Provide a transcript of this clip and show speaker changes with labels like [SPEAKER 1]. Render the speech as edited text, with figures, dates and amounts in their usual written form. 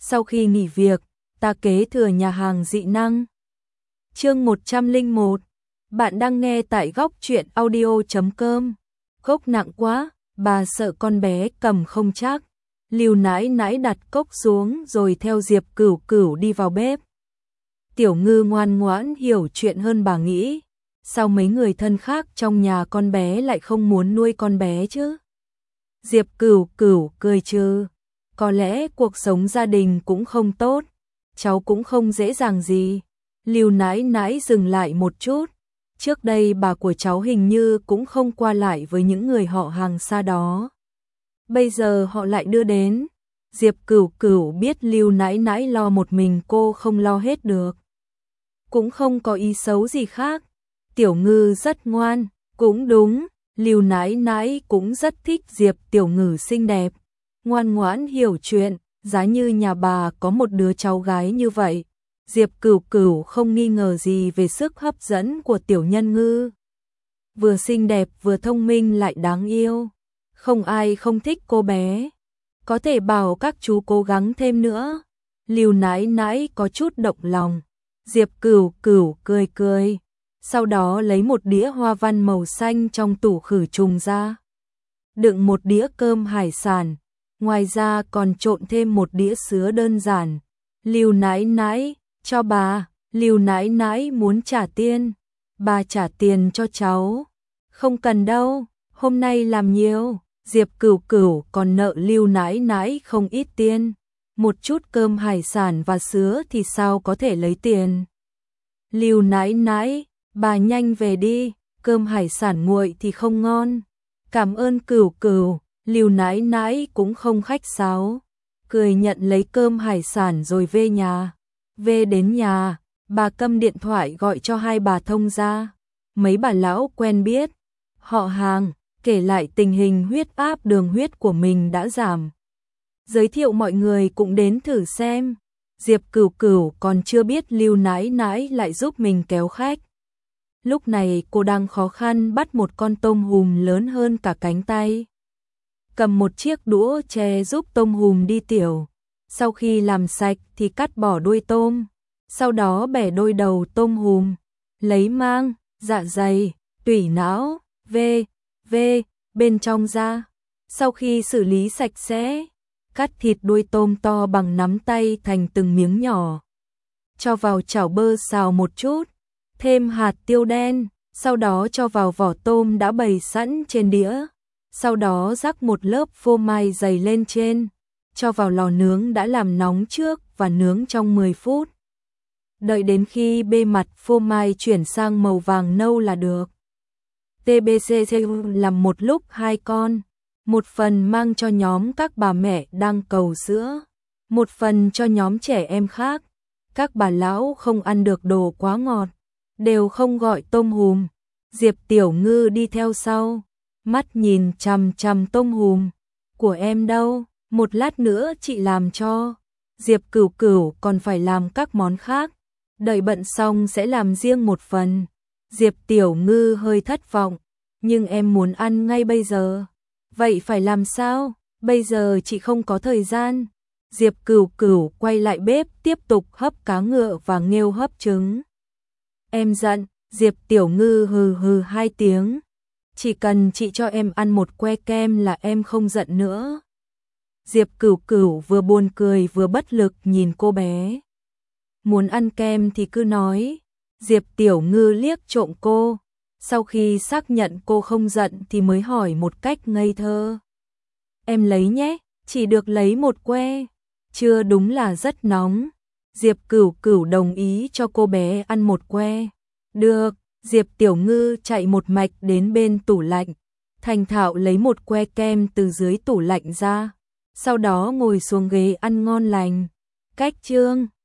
[SPEAKER 1] Sau khi nghỉ việc, ta kế thừa nhà hàng dị năng. Chương 101. Bạn đang nghe tại góc truyện audio.com. Cốc nặng quá, bà sợ con bé cầm không chắc. Lưu nãi nãi đặt cốc xuống rồi theo Diệp Cửu Cửu đi vào bếp. Tiểu Ngư ngoan ngoãn hiểu chuyện hơn bà nghĩ. Sao mấy người thân khác trong nhà con bé lại không muốn nuôi con bé chứ? Diệp Cửu Cửu cười trừ. Có lẽ cuộc sống gia đình cũng không tốt, cháu cũng không dễ dàng gì. Lưu nãi nãi dừng lại một chút. Trước đây bà của cháu hình như cũng không qua lại với những người họ hàng xa đó. Bây giờ họ lại đưa đến. Diệp Cửu Cửu biết Lưu nãi nãi lo một mình cô không lo hết được. Cũng không có ý xấu gì khác. Tiểu Ngư rất ngoan, cũng đúng. Lưu nãi nãi cũng rất thích Diệp Tiểu Ngư xinh đẹp, ngoan ngoãn hiểu chuyện. Giá như nhà bà có một đứa cháu gái như vậy, Diệp Cửu Cửu không nghi ngờ gì về sức hấp dẫn của Tiểu Nhân Ngư. Vừa xinh đẹp vừa thông minh lại đáng yêu, không ai không thích cô bé. Có thể bảo các chú cố gắng thêm nữa. Lưu nãi nãi có chút động lòng. Diệp Cửu Cửu cười cười, sau đó lấy một đĩa hoa văn màu xanh trong tủ khử trùng ra, đựng một đĩa cơm hải sản, ngoài ra còn trộn thêm một đĩa sứa đơn giản. Lưu nãi nãi, cho bà. Lưu nãi nãi muốn trả tiền. Bà trả tiền cho cháu. Không cần đâu, hôm nay làm nhiều. Diệp Cửu Cửu còn nợ Lưu nãi nãi không ít tiền. Một chút cơm hải sản và sứa thì sao có thể lấy tiền. Lưu nãi nãi, bà nhanh về đi, cơm hải sản nguội thì không ngon. Cảm ơn Cửu Cửu. Lưu nãi nãi cũng không khách sáo, cười nhận lấy cơm hải sản rồi về nhà. Về đến nhà, bà cầm điện thoại gọi cho hai bà thông gia, mấy bà lão quen biết, họ hàng, kể lại tình hình huyết áp đường huyết của mình đã giảm. Giới thiệu mọi người cũng đến thử xem. Diệp Cửu Cửu còn chưa biết Lưu nãi nãi lại giúp mình kéo khách. Lúc này cô đang khó khăn bắt một con tôm hùm lớn hơn cả cánh tay. Cầm một chiếc đũa tre giúp tôm hùm đi tiểu. Sau khi làm sạch thì cắt bỏ đuôi tôm. Sau đó bẻ đôi đầu tôm hùm. Lấy mang, dạ dày, tủy não, bên trong ra. Sau khi xử lý sạch sẽ, cắt thịt đuôi tôm to bằng nắm tay thành từng miếng nhỏ. Cho vào chảo bơ xào một chút. Thêm hạt tiêu đen. Sau đó cho vào vỏ tôm đã bày sẵn trên đĩa. Sau đó rắc một lớp phô mai dày lên trên, cho vào lò nướng đã làm nóng trước và nướng trong 10 phút. Đợi đến khi bề mặt phô mai chuyển sang màu vàng nâu là được. TBCC làm một lúc 2 con, một phần mang cho nhóm các bà mẹ đang cầu sữa, một phần cho nhóm trẻ em khác. Các bà lão không ăn được đồ quá ngọt, đều không gọi tôm hùm. Diệp Tiểu Ngư đi theo sau, mắt nhìn chằm chằm tôm hùm. Của em đâu, một lát nữa chị làm cho. Diệp Cửu Cửu còn phải làm các món khác, đợi bận xong sẽ làm riêng một phần. Diệp Tiểu Ngư hơi thất vọng, nhưng em muốn ăn ngay bây giờ. Vậy phải làm sao? Bây giờ chị không có thời gian. Diệp Cửu Cửu quay lại bếp tiếp tục hấp cá ngựa và nghêu hấp trứng. Em giận. Diệp Tiểu Ngư hừ hừ 2 tiếng. Chỉ cần chị cho em ăn một que kem là em không giận nữa. Diệp Cửu Cửu vừa buồn cười vừa bất lực nhìn cô bé. Muốn ăn kem thì cứ nói. Diệp Tiểu Ngư liếc trộm cô. Sau khi xác nhận cô không giận thì mới hỏi một cách ngây thơ. Em lấy nhé, chỉ được lấy một que. Chưa đúng là rất nóng. Diệp Cửu Cửu đồng ý cho cô bé ăn một que. Được. Diệp Tiểu Ngư chạy một mạch đến bên tủ lạnh, thành thạo lấy một que kem từ dưới tủ lạnh ra, sau đó ngồi xuống ghế ăn ngon lành. Cách chương